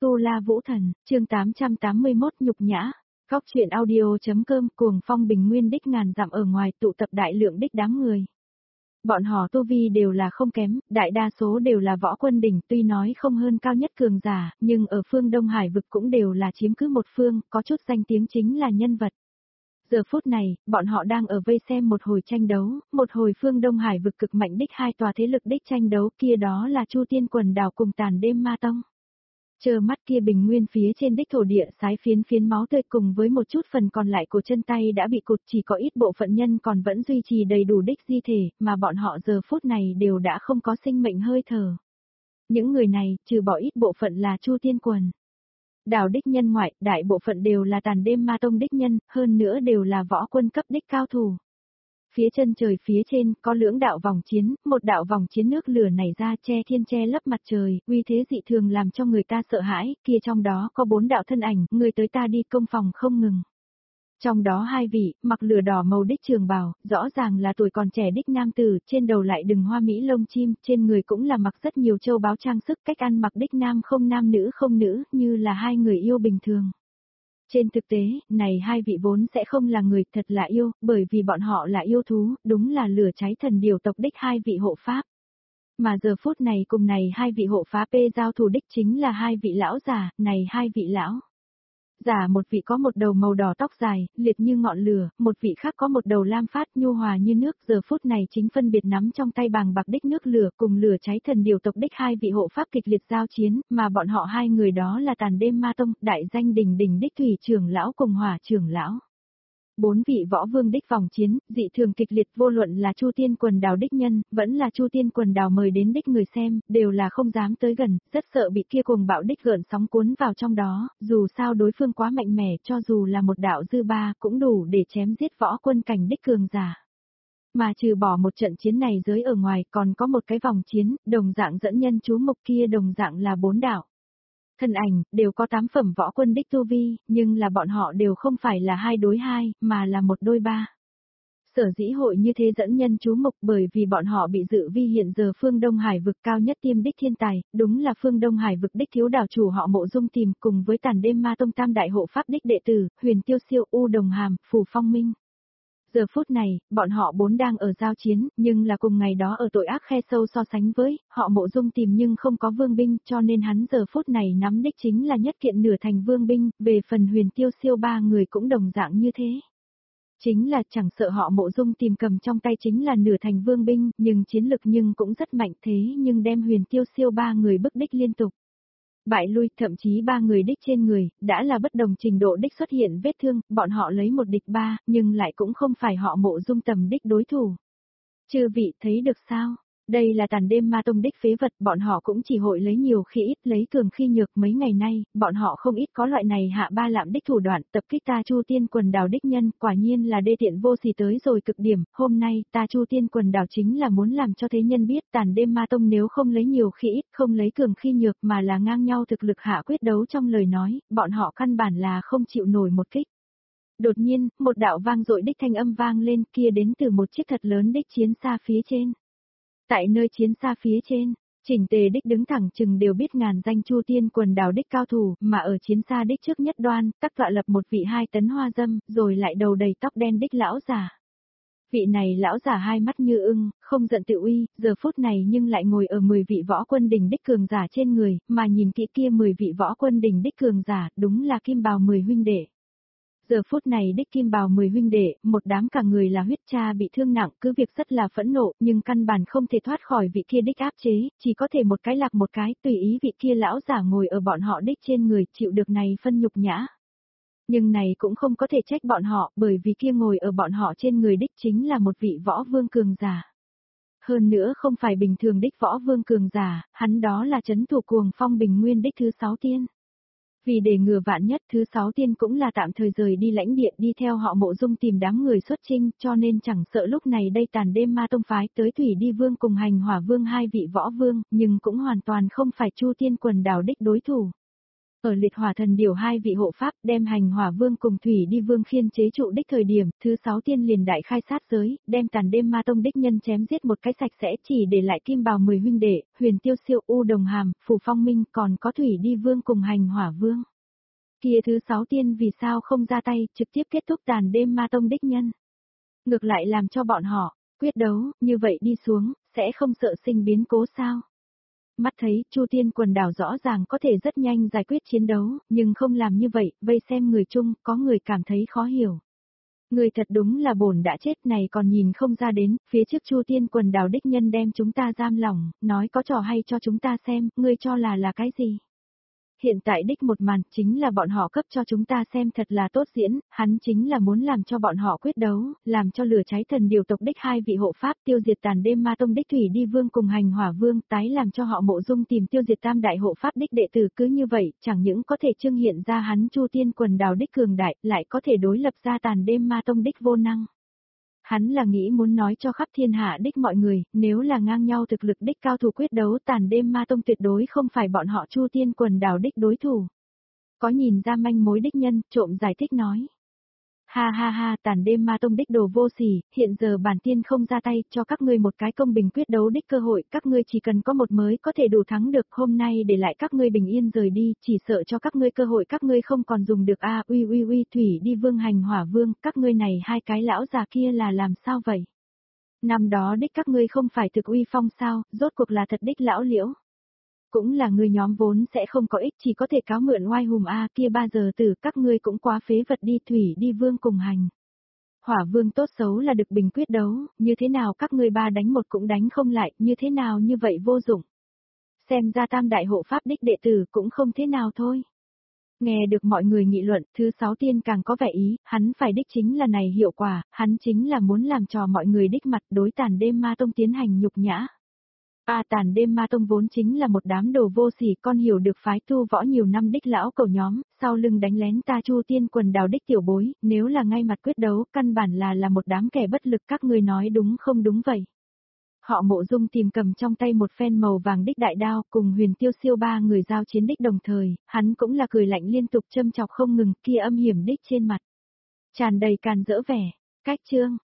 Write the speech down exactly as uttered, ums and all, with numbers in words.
Tu La Vũ Thần, chương tám trăm tám mươi mốt nhục nhã. Góc truyện audio.com cuồng phong bình nguyên đích ngàn dặm ở ngoài tụ tập đại lượng đích đám người. Bọn họ tu vi đều là không kém, đại đa số đều là võ quân đỉnh, tuy nói không hơn cao nhất cường giả, nhưng ở phương Đông Hải vực cũng đều là chiếm cứ một phương, có chút danh tiếng chính là nhân vật. Giờ phút này, bọn họ đang ở vây xem một hồi tranh đấu, một hồi phương Đông Hải vực cực mạnh đích hai tòa thế lực đích tranh đấu, kia đó là Chu Tiên Quần Đảo cùng Tàn Đêm Ma Tông. Chờ mắt kia bình nguyên phía trên đích thổ địa sái phiến phiến máu tươi cùng với một chút phần còn lại của chân tay đã bị cụt, chỉ có ít bộ phận nhân còn vẫn duy trì đầy đủ đích di thể, mà bọn họ giờ phút này đều đã không có sinh mệnh hơi thở. Những người này, trừ bỏ ít bộ phận là Chu Tiên Quần Đảo đích nhân ngoại, đại bộ phận đều là Tàn Đêm Ma Tông đích nhân, hơn nữa đều là võ quân cấp đích cao thủ. Phía chân trời phía trên có lưỡng đạo vòng chiến, một đạo vòng chiến nước lửa nảy ra che thiên che lấp mặt trời, uy thế dị thường làm cho người ta sợ hãi, kia trong đó có bốn đạo thân ảnh, người tới ta đi công phòng không ngừng. Trong đó hai vị, mặc lửa đỏ màu đích trường bào, rõ ràng là tuổi còn trẻ đích nam tử, trên đầu lại đừng hoa mỹ lông chim, trên người cũng là mặc rất nhiều châu báu trang sức, cách ăn mặc đích nam không nam nữ không nữ, như là hai người yêu bình thường. Trên thực tế, này hai vị vốn sẽ không là người thật là yêu, bởi vì bọn họ là yêu thú, đúng là lửa cháy thần điều tộc đích hai vị hộ pháp. Mà giờ phút này cùng này hai vị hộ pháp P giao thủ đích chính là hai vị lão già, này hai vị lão. Giả một vị có một đầu màu đỏ tóc dài, liệt như ngọn lửa, một vị khác có một đầu lam phát nhu hòa như nước, giờ phút này chính phân biệt nắm trong tay bàng bạc đích nước lửa cùng lửa cháy thần điều tộc đích hai vị hộ pháp kịch liệt giao chiến, mà bọn họ hai người đó là Tàn Đêm Ma Tông, đại danh đỉnh đỉnh đích thủy trưởng lão cùng hỏa trưởng lão. Bốn vị võ vương đích vòng chiến, dị thường kịch liệt, vô luận là Chu Tiên Quần Đảo đích nhân, vẫn là Chu Tiên Quần Đảo mời đến đích người xem, đều là không dám tới gần, rất sợ bị kia cuồng bạo đích gợn sóng cuốn vào trong đó, dù sao đối phương quá mạnh mẽ, cho dù là một đạo dư ba cũng đủ để chém giết võ quân cảnh đích cường giả. Mà trừ bỏ một trận chiến này giới ở ngoài, còn có một cái vòng chiến, đồng dạng dẫn nhân chú mục, kia đồng dạng là bốn đạo. Thân ảnh, đều có tám phẩm võ quân đích tu vi, nhưng là bọn họ đều không phải là hai đối hai, mà là một đôi ba. Sở dĩ hội như thế dẫn nhân chú mục bởi vì bọn họ bị dự vi hiện giờ phương Đông Hải vực cao nhất tiêm đích thiên tài, đúng là phương Đông Hải vực đích thiếu đảo chủ họ Mộ Dung tìm cùng với Tàn Đêm Ma Tông tam đại hộ pháp đích đệ tử, Huyền Tiêu Siêu, U Đồng Hàm, Phù Phong Minh. Giờ phút này, bọn họ bốn đang ở giao chiến, nhưng là cùng ngày đó ở tội ác khe sâu so sánh với, họ Mộ Dung tìm nhưng không có vương binh, cho nên hắn giờ phút này nắm đích chính là nhất kiện nửa thành vương binh, về phần Huyền Tiêu Siêu ba người cũng đồng dạng như thế. Chính là chẳng sợ họ Mộ Dung tìm cầm trong tay chính là nửa thành vương binh, nhưng chiến lực nhưng cũng rất mạnh thế nhưng đem Huyền Tiêu Siêu ba người bức đích liên tục. Bại lui, thậm chí ba người đích trên người, đã là bất đồng trình độ đích xuất hiện vết thương, bọn họ lấy một địch ba, nhưng lại cũng không phải họ Mộ Dung tầm đích đối thủ. Chư vị thấy được sao? Đây là Tàn Đêm Ma Tông đích phế vật, bọn họ cũng chỉ hội lấy nhiều khi ít, lấy cường khi nhược. Mấy ngày nay, bọn họ không ít có loại này hạ ba lạm đích thủ đoạn, tập kích ta Chu Tiên Quần Đảo đích nhân, quả nhiên là đê tiện vô sỉ tới rồi cực điểm. Hôm nay, ta Chu Tiên Quần Đảo chính là muốn làm cho thế nhân biết Tàn Đêm Ma Tông nếu không lấy nhiều khi ít, không lấy cường khi nhược mà là ngang nhau thực lực hạ quyết đấu trong lời nói, bọn họ căn bản là không chịu nổi một kích. Đột nhiên, một đạo vang dội đích thanh âm vang lên, kia đến từ một chiếc thật lớn đích chiến xa phía trên. Tại nơi chiến xa phía trên, chỉnh tề đích đứng thẳng chừng đều biết ngàn danh Chu Tiên Quần Đảo đích cao thủ, mà ở chiến xa đích trước nhất đoan, tắc tọa lập một vị hai tấn hoa dâm, rồi lại đầu đầy tóc đen đích lão giả. Vị này lão giả hai mắt như ưng, không giận tự uy, giờ phút này nhưng lại ngồi ở mười vị võ quân đỉnh đích cường giả trên người, mà nhìn kỹ kia mười vị võ quân đỉnh đích cường giả, đúng là kim bào mười huynh đệ. Giờ phút này đích kim bào mười huynh đệ, một đám cả người là huyết cha bị thương nặng, cứ việc rất là phẫn nộ, nhưng căn bản không thể thoát khỏi vị kia đích áp chế, chỉ có thể một cái lạc một cái, tùy ý vị kia lão giả ngồi ở bọn họ đích trên người, chịu được này phân nhục nhã. Nhưng này cũng không có thể trách bọn họ, bởi vì kia ngồi ở bọn họ trên người đích chính là một vị võ vương cường giả. Hơn nữa không phải bình thường đích võ vương cường giả, hắn đó là trấn thủ cuồng phong bình nguyên đích thứ sáu tiên. Vì để ngừa vạn nhất, thứ sáu tiên cũng là tạm thời rời đi lãnh địa đi theo họ Mộ Dung tìm đám người xuất chinh, cho nên chẳng sợ lúc này đây Tàn Đêm Ma Tông phái tới Thủy Đi Vương cùng Hành Hỏa Vương hai vị võ vương, nhưng cũng hoàn toàn không phải Chu Tiên Quần Đảo đích đối thủ. Ở liệt hỏa thần điều hai vị hộ pháp đem hành hỏa vương cùng thủy đi vương khiên chế trụ đích thời điểm, thứ sáu tiên liền đại khai sát giới, đem tàn đêm ma tông đích nhân chém giết một cái sạch sẽ chỉ để lại kim bào mười huynh đệ, huyền tiêu siêu u đồng hàm, phủ phong minh còn có thủy đi vương cùng hành hỏa vương. Kia thứ sáu tiên vì sao không ra tay, trực tiếp kết thúc tàn đêm ma tông đích nhân. Ngược lại làm cho bọn họ, quyết đấu, như vậy đi xuống, sẽ không sợ sinh biến cố sao. Mắt thấy, Chu Tiên quần đảo rõ ràng có thể rất nhanh giải quyết chiến đấu, nhưng không làm như vậy, vây xem người chung, có người cảm thấy khó hiểu. Người thật đúng là bổn đã chết này còn nhìn không ra đến, phía trước Chu Tiên quần đảo đích nhân đem chúng ta giam lỏng, nói có trò hay cho chúng ta xem, ngươi cho là là cái gì? Hiện tại đích một màn chính là bọn họ cấp cho chúng ta xem thật là tốt diễn, hắn chính là muốn làm cho bọn họ quyết đấu, làm cho lửa cháy thần điều tộc đích hai vị hộ pháp tiêu diệt tàn đêm ma tông đích thủy đi vương cùng hành hỏa vương, tái làm cho họ mộ dung tìm tiêu diệt tam đại hộ pháp đích đệ tử, cứ như vậy, chẳng những có thể trưng hiện ra hắn Chu Tiên quần đảo đích cường đại, lại có thể đối lập ra tàn đêm ma tông đích vô năng. Hắn là nghĩ muốn nói cho khắp thiên hạ đích mọi người, nếu là ngang nhau thực lực đích cao thủ quyết đấu tàn đêm ma tông tuyệt đối không phải bọn họ Chu Tiên quần đảo đích đối thủ. Có nhìn ra manh mối đích nhân, trộm giải thích nói. Ha ha ha, tàn đêm ma tông đích đồ vô sỉ, hiện giờ bản tiên không ra tay, cho các ngươi một cái công bình quyết đấu đích cơ hội, các ngươi chỉ cần có một mới có thể đủ thắng được, hôm nay để lại các ngươi bình yên rời đi, chỉ sợ cho các ngươi cơ hội các ngươi không còn dùng được a, uy uy uy, thủy đi vương hành hỏa vương, các ngươi này hai cái lão già kia là làm sao vậy? Năm đó đích các ngươi không phải thực uy phong sao, rốt cuộc là thật đích lão liễu. Cũng là người nhóm vốn sẽ không có ích, chỉ có thể cáo mượn oai hùng a, kia ba giờ tử các ngươi cũng quá phế vật đi, thủy đi vương cùng hành. Hỏa vương tốt xấu là được bình quyết đấu, như thế nào các ngươi ba đánh một cũng đánh không lại, như thế nào như vậy vô dụng. Xem ra tam đại hộ pháp đích đệ tử cũng không thế nào thôi. Nghe được mọi người nghị luận, thứ sáu tiên càng có vẻ ý, hắn phải đích chính là này hiệu quả, hắn chính là muốn làm trò mọi người đích mặt đối tàn đêm ma tông tiến hành nhục nhã. A tàn đêm ma tông vốn chính là một đám đồ vô sỉ, con hiểu được phái tu võ nhiều năm đích lão cầu nhóm, sau lưng đánh lén ta Chu Tiên quần đảo đích tiểu bối, nếu là ngay mặt quyết đấu, căn bản là là một đám kẻ bất lực, các ngươi nói đúng không đúng vậy. Họ mộ dung tìm cầm trong tay một phen màu vàng đích đại đao, cùng huyền tiêu siêu ba người giao chiến đích đồng thời, hắn cũng là cười lạnh liên tục châm chọc không ngừng, kia âm hiểm đích trên mặt. Tràn đầy càn dỡ vẻ, cách chương.